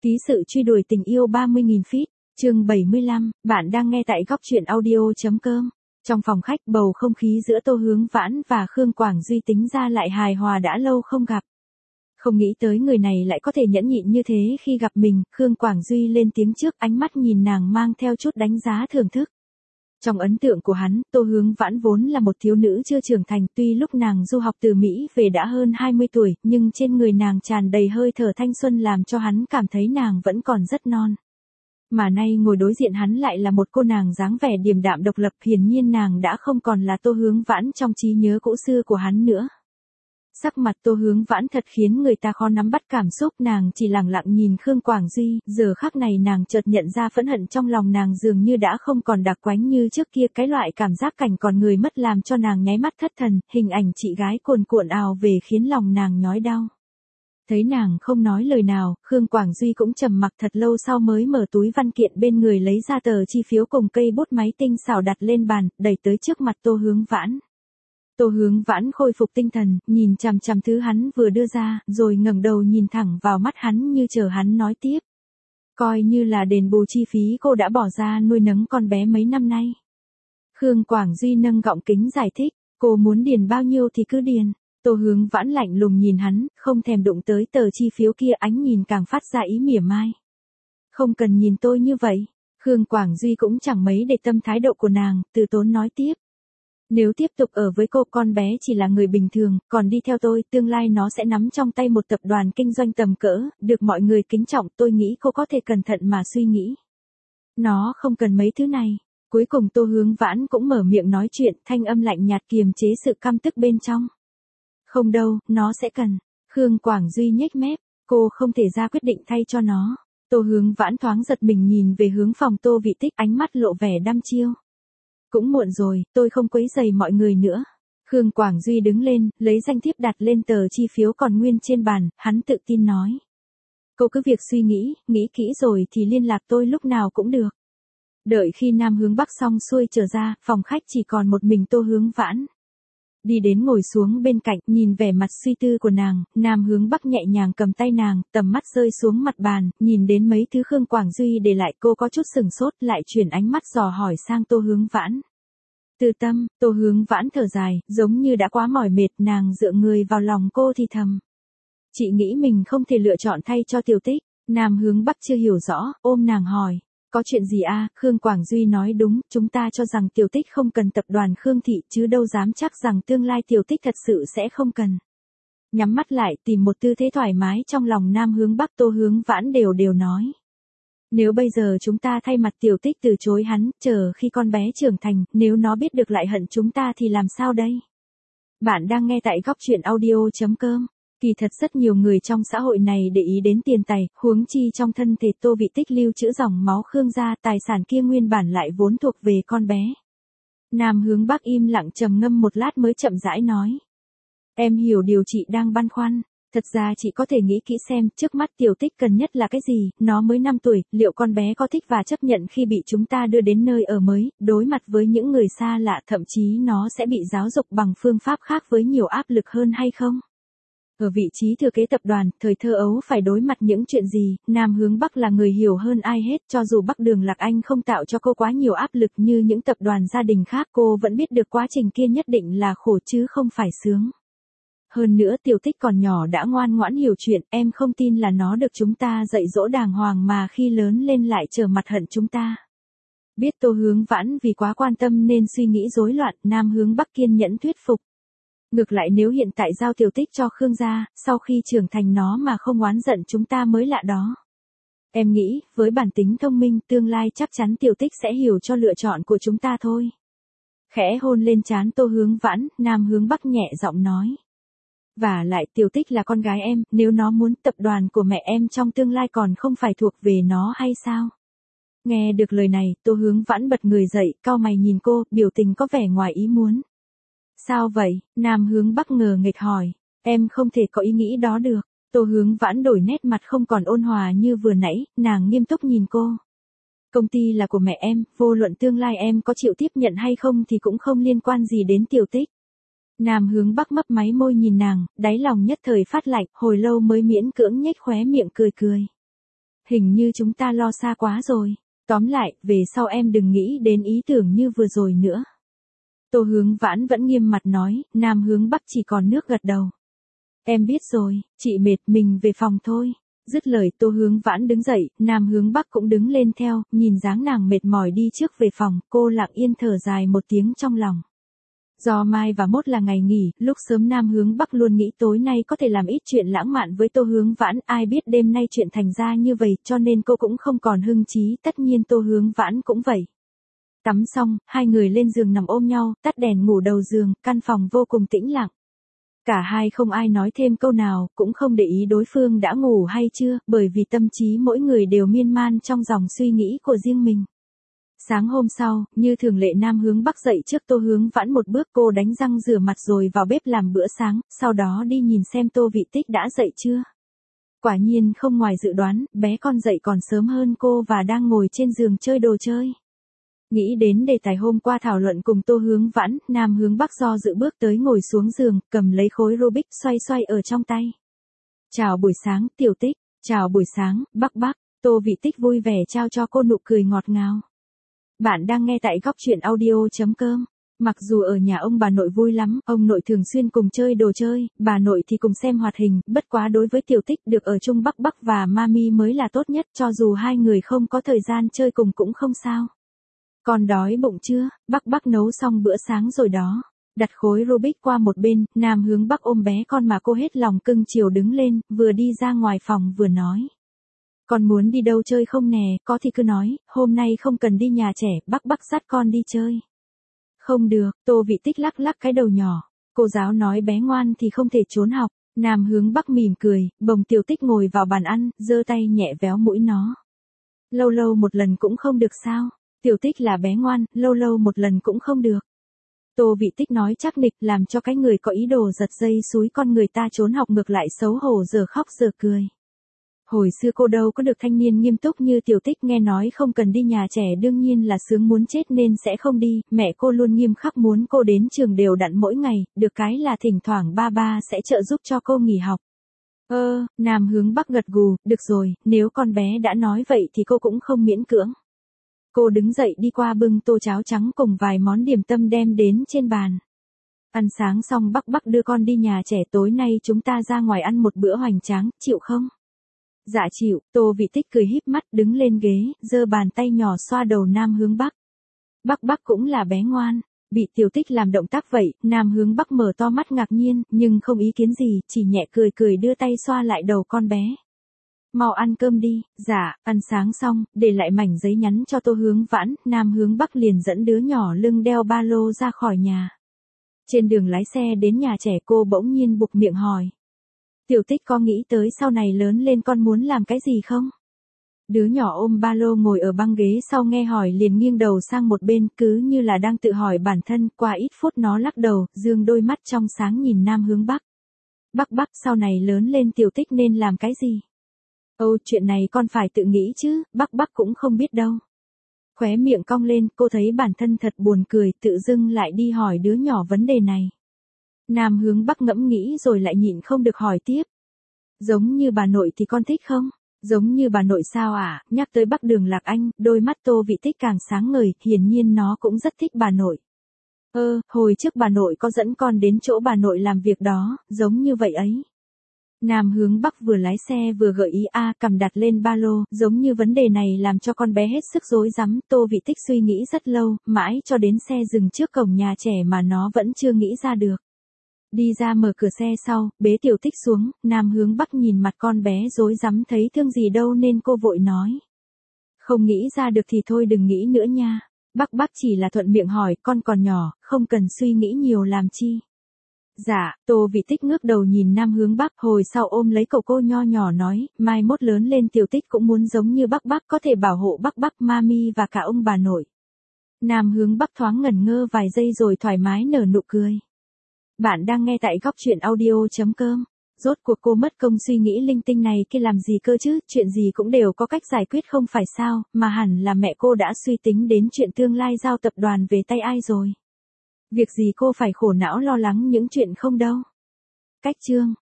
Ký sự truy đuổi tình yêu 30.000 feet, chương 75, bạn đang nghe tại góc truyện audio.com. Trong phòng khách bầu không khí giữa Tô Hướng Vãn và Khương Quảng Duy tính ra lại hài hòa đã lâu không gặp. Không nghĩ tới người này lại có thể nhẫn nhịn như thế khi gặp mình, Khương Quảng Duy lên tiếng trước, ánh mắt nhìn nàng mang theo chút đánh giá thưởng thức. Trong ấn tượng của hắn, Tô Hướng Vãn vốn là một thiếu nữ chưa trưởng thành, tuy lúc nàng du học từ Mỹ về đã hơn 20 tuổi, nhưng trên người nàng tràn đầy hơi thở thanh xuân làm cho hắn cảm thấy nàng vẫn còn rất non. Mà nay ngồi đối diện hắn lại là một cô nàng dáng vẻ điềm đạm độc lập, hiển nhiên nàng đã không còn là Tô Hướng Vãn trong trí nhớ cũ xưa của hắn nữa. Sắc mặt Tô Hướng Vãn thật khiến người ta khó nắm bắt cảm xúc, nàng chỉ lặng lặng nhìn Khương Quảng Duy, giờ khắc này nàng chợt nhận ra phẫn hận trong lòng nàng dường như đã không còn đặc quánh như trước kia, cái loại cảm giác cảnh còn người mất làm cho nàng nháy mắt thất thần, hình ảnh chị gái cuồn cuộn ào về khiến lòng nàng nhói đau. Thấy nàng không nói lời nào, Khương Quảng Duy cũng trầm mặc thật lâu sau mới mở túi văn kiện bên người lấy ra tờ chi phiếu cùng cây bút máy tinh xảo đặt lên bàn, đẩy tới trước mặt Tô Hướng Vãn. Tô Hướng Vãn khôi phục tinh thần, nhìn chằm chằm thứ hắn vừa đưa ra, rồi ngẩng đầu nhìn thẳng vào mắt hắn như chờ hắn nói tiếp. Coi như là đền bù chi phí cô đã bỏ ra nuôi nấng con bé mấy năm nay. Khương Quảng Duy nâng gọng kính giải thích, cô muốn điền bao nhiêu thì cứ điền. Tô Hướng Vãn lạnh lùng nhìn hắn, không thèm đụng tới tờ chi phiếu kia, ánh nhìn càng phát ra ý mỉa mai. Không cần nhìn tôi như vậy. Khương Quảng Duy cũng chẳng mấy để tâm thái độ của nàng, từ tốn nói tiếp. Nếu tiếp tục ở với cô, con bé chỉ là người bình thường, còn đi theo tôi, tương lai nó sẽ nắm trong tay một tập đoàn kinh doanh tầm cỡ, được mọi người kính trọng, tôi nghĩ cô có thể cẩn thận mà suy nghĩ. Nó không cần mấy thứ này. Cuối cùng Tô Hướng Vãn cũng mở miệng nói chuyện, thanh âm lạnh nhạt kiềm chế sự căm tức bên trong. Không đâu, nó sẽ cần. Khương Quảng Duy nhếch mép, cô không thể ra quyết định thay cho nó. Tô Hướng Vãn thoáng giật mình nhìn về hướng phòng Tô Vị Tích, ánh mắt lộ vẻ đăm chiêu. Cũng muộn rồi, tôi không quấy rầy mọi người nữa. Khương Quảng Duy đứng lên, lấy danh thiếp đặt lên tờ chi phiếu còn nguyên trên bàn, hắn tự tin nói. Cô cứ việc suy nghĩ kỹ rồi thì liên lạc tôi lúc nào cũng được. Đợi khi Nam Hướng Bắc xong xuôi trở ra, phòng khách chỉ còn một mình Tô Hướng Vãn. Đi đến ngồi xuống bên cạnh, nhìn vẻ mặt suy tư của nàng, Nam Hướng Bắc nhẹ nhàng cầm tay nàng, tầm mắt rơi xuống mặt bàn, nhìn đến mấy thứ Khương Quảng Duy để lại, cô có chút sừng sốt, lại chuyển ánh mắt dò hỏi sang Tô Hướng Vãn. Từ tâm, Tô Hướng Vãn thở dài, giống như đã quá mỏi mệt, nàng dựa người vào lòng cô thì thầm. Chị nghĩ mình không thể lựa chọn thay cho Tiểu Tích. Nam Hướng Bắc chưa hiểu rõ, ôm nàng hỏi. Có chuyện gì à? Khương Quảng Duy nói đúng, chúng ta cho rằng Tiểu Tích không cần tập đoàn Khương Thị, chứ đâu dám chắc rằng tương lai Tiểu Tích thật sự sẽ không cần. Nhắm mắt lại, tìm một tư thế thoải mái trong lòng Nam Hướng Bắc, Tô Hướng Vãn đều nói. Nếu bây giờ chúng ta thay mặt Tiểu Tích từ chối hắn, chờ khi con bé trưởng thành, nếu nó biết được lại hận chúng ta thì làm sao đây? Bạn đang nghe tại góc truyện audio.com. Kỳ thật rất nhiều người trong xã hội này để ý đến tiền tài, huống chi trong thân thể Tô Vị Tích lưu trữ dòng máu Khương gia, tài sản kia nguyên bản lại vốn thuộc về con bé. Nam Hướng Bắc im lặng trầm ngâm một lát mới chậm rãi nói. Em hiểu điều chị đang băn khoăn. Thật ra chị có thể nghĩ kỹ xem, trước mắt Tiểu Tích cần nhất là cái gì, nó mới 5 tuổi, liệu con bé có thích và chấp nhận khi bị chúng ta đưa đến nơi ở mới, đối mặt với những người xa lạ, thậm chí nó sẽ bị giáo dục bằng phương pháp khác với nhiều áp lực hơn hay không? Ở vị trí thừa kế tập đoàn, thời thơ ấu phải đối mặt những chuyện gì, Nam Hướng Bắc là người hiểu hơn ai hết, cho dù Bắc Đường Lạc Anh không tạo cho cô quá nhiều áp lực như những tập đoàn gia đình khác, cô vẫn biết được quá trình kia nhất định là khổ chứ không phải sướng. Hơn nữa Tiểu Tích còn nhỏ đã ngoan ngoãn hiểu chuyện, em không tin là nó được chúng ta dạy dỗ đàng hoàng mà khi lớn lên lại trở mặt hận chúng ta. Biết Tô Hướng Vãn vì quá quan tâm nên suy nghĩ rối loạn, Nam Hướng Bắc kiên nhẫn thuyết phục. Ngược lại nếu hiện tại giao Tiểu Tích cho Khương gia, sau khi trưởng thành nó mà không oán giận chúng ta mới lạ đó. Em nghĩ, với bản tính thông minh, tương lai chắc chắn Tiểu Tích sẽ hiểu cho lựa chọn của chúng ta thôi. Khẽ hôn lên trán Tô Hướng Vãn, Nam Hướng Bắc nhẹ giọng nói. Và lại Tiểu Tích là con gái em, nếu nó muốn tập đoàn của mẹ em trong tương lai còn không phải thuộc về nó hay sao? Nghe được lời này, Tô Hướng Vãn bật người dậy, cau mày nhìn cô, biểu tình có vẻ ngoài ý muốn. Sao vậy? Nam Hướng Bắc ngờ nghệch hỏi. Em không thể có ý nghĩ đó được. Tô Hướng Vãn đổi nét mặt không còn ôn hòa như vừa nãy, nàng nghiêm túc nhìn cô. Công ty là của mẹ em, vô luận tương lai em có chịu tiếp nhận hay không thì cũng không liên quan gì đến Tiểu Tích. Nam Hướng Bắc mấp máy môi nhìn nàng, đáy lòng nhất thời phát lạnh, hồi lâu mới miễn cưỡng nhếch khóe miệng cười. hình như chúng ta lo xa quá rồi. Tóm lại, về sau em đừng nghĩ đến ý tưởng như vừa rồi nữa. Tô Hướng Vãn vẫn nghiêm mặt nói, Nam Hướng Bắc chỉ còn nước gật đầu. Em biết rồi, chị mệt, mình về phòng thôi. Dứt lời Tô Hướng Vãn đứng dậy, Nam Hướng Bắc cũng đứng lên theo, nhìn dáng nàng mệt mỏi đi trước về phòng, cô lặng yên thở dài một tiếng trong lòng. Do mai và mốt là ngày nghỉ, lúc sớm Nam Hướng Bắc luôn nghĩ tối nay có thể làm ít chuyện lãng mạn với Tô Hướng Vãn, ai biết đêm nay chuyện thành ra như vậy, cho nên cô cũng không còn hưng trí, tất nhiên Tô Hướng Vãn cũng vậy. Tắm xong, hai người lên giường nằm ôm nhau, tắt đèn ngủ đầu giường, căn phòng vô cùng tĩnh lặng. Cả hai không ai nói thêm câu nào, cũng không để ý đối phương đã ngủ hay chưa, bởi vì tâm trí mỗi người đều miên man trong dòng suy nghĩ của riêng mình. Sáng hôm sau, như thường lệ Nam Hướng Bắc dậy trước Tô Hướng Vãn một bước, cô đánh răng rửa mặt rồi vào bếp làm bữa sáng, sau đó đi nhìn xem Tô Vị Tích đã dậy chưa. Quả nhiên không ngoài dự đoán, bé con dậy còn sớm hơn cô và đang ngồi trên giường chơi đồ chơi. Nghĩ đến đề tài hôm qua thảo luận cùng Tô Hướng Vãn, Nam Hướng Bắc do dự bước tới ngồi xuống giường, cầm lấy khối Rubik xoay xoay ở trong tay. Chào buổi sáng, Tiểu Tích. Chào buổi sáng, Bắc Bắc. Tô Vị Tích vui vẻ trao cho cô nụ cười ngọt ngào. Bạn đang nghe tại góc truyện audio.com. Mặc dù ở nhà ông bà nội vui lắm, ông nội thường xuyên cùng chơi đồ chơi, bà nội thì cùng xem hoạt hình, bất quá đối với Tiểu Tích được ở chung Bắc Bắc và Mami mới là tốt nhất, cho dù hai người không có thời gian chơi cùng cũng không sao. Con đói bụng chưa? Bắc Bắc nấu xong bữa sáng rồi đó. Đặt khối Rubik qua một bên, Nam Hướng Bắc ôm bé con mà cô hết lòng cưng chiều đứng lên, vừa đi ra ngoài phòng vừa nói. Con muốn đi đâu chơi không nè, có thì cứ nói, hôm nay không cần đi nhà trẻ, Bắc Bắc dắt con đi chơi. Không được, Tô Vị Tích lắc lắc cái đầu nhỏ. Cô giáo nói bé ngoan thì không thể trốn học. Nam Hướng Bắc mỉm cười, bồng Tiểu Tích ngồi vào bàn ăn, giơ tay nhẹ véo mũi nó. Lâu lâu một lần cũng không được sao? Tiểu Tích là bé ngoan, lâu lâu một lần cũng không được. Tô Vị Tích nói chắc nịch, làm cho cái người có ý đồ giật dây xúi con người ta trốn học ngược lại xấu hổ giờ khóc giờ cười. Hồi xưa cô đâu có được thanh niên nghiêm túc như Tiểu Tích, nghe nói không cần đi nhà trẻ đương nhiên là sướng muốn chết nên sẽ không đi, mẹ cô luôn nghiêm khắc muốn cô đến trường đều đặn mỗi ngày, được cái là thỉnh thoảng ba ba sẽ trợ giúp cho cô nghỉ học. Nam Hướng Bắc gật gù, được rồi, nếu con bé đã nói vậy thì cô cũng không miễn cưỡng. Cô đứng dậy đi qua bưng tô cháo trắng cùng vài món điểm tâm đem đến trên bàn. Ăn sáng xong Bắc Bắc đưa con đi nhà trẻ, tối nay chúng ta ra ngoài ăn một bữa hoành tráng, chịu không? Dạ chịu, Tô Vị Tích cười híp mắt đứng lên ghế, giơ bàn tay nhỏ xoa đầu Nam Hướng Bắc. Bắc Bắc cũng là bé ngoan. Bị Tiểu Tích làm động tác vậy, Nam Hướng Bắc mở to mắt ngạc nhiên, nhưng không ý kiến gì, chỉ nhẹ cười cười đưa tay xoa lại đầu con bé. Mau ăn cơm đi. Dạ, ăn sáng xong, để lại mảnh giấy nhắn cho Tô Hướng Vãn, Nam Hướng Bắc liền dẫn đứa nhỏ lưng đeo ba lô ra khỏi nhà. Trên đường lái xe đến nhà trẻ cô bỗng nhiên buộc miệng hỏi. Tiểu Tích có nghĩ tới sau này lớn lên con muốn làm cái gì không? Đứa nhỏ ôm ba lô ngồi ở băng ghế sau nghe hỏi liền nghiêng đầu sang một bên, cứ như là đang tự hỏi bản thân, qua ít phút nó lắc đầu, dương đôi mắt trong sáng nhìn Nam Hướng Bắc. Bắc Bắc sau này lớn lên Tiểu Tích nên làm cái gì? Chuyện này con phải tự nghĩ chứ, Bắc Bắc cũng không biết đâu. Khóe miệng cong lên, cô thấy bản thân thật buồn cười, tự dưng lại đi hỏi đứa nhỏ vấn đề này. Nam Hướng Bắc ngẫm nghĩ rồi lại nhịn không được hỏi tiếp. Giống như bà nội thì con thích không? Giống như bà nội sao ạ? Nhắc tới Bắc Đường Lạc Anh, đôi mắt Tô Vị Tích càng sáng ngời, hiển nhiên nó cũng rất thích bà nội. Hồi trước bà nội có dẫn con đến chỗ bà nội làm việc đó, giống như vậy ấy. Nam Hướng Bắc vừa lái xe vừa gợi ý cầm đặt lên ba lô, giống như vấn đề này làm cho con bé hết sức rối rắm, Tô Vị Tích suy nghĩ rất lâu, mãi cho đến xe dừng trước cổng nhà trẻ mà nó vẫn chưa nghĩ ra được. Đi ra mở cửa xe sau, bế Tiểu Tích xuống, Nam Hướng Bắc nhìn mặt con bé rối rắm thấy thương gì đâu nên cô vội nói. Không nghĩ ra được thì thôi đừng nghĩ nữa nha. Bắc chỉ là thuận miệng hỏi, con còn nhỏ, không cần suy nghĩ nhiều làm chi. Dạ, Tô Vị Tích ngước đầu nhìn Nam Hướng Bắc, hồi sau ôm lấy cậu cô nho nhỏ nói, mai mốt lớn lên Tiểu Tích cũng muốn giống như Bắc có thể bảo hộ Bắc, Mami và cả ông bà nội. Nam Hướng Bắc thoáng ngẩn ngơ vài giây rồi thoải mái nở nụ cười. Bạn đang nghe tại góc truyện audio.com. Rốt cuộc cô mất công suy nghĩ linh tinh này kia làm gì cơ chứ, chuyện gì cũng đều có cách giải quyết không phải sao, mà hẳn là mẹ cô đã suy tính đến chuyện tương lai giao tập đoàn về tay ai rồi. Việc gì cô phải khổ não lo lắng những chuyện không đâu. Cách chương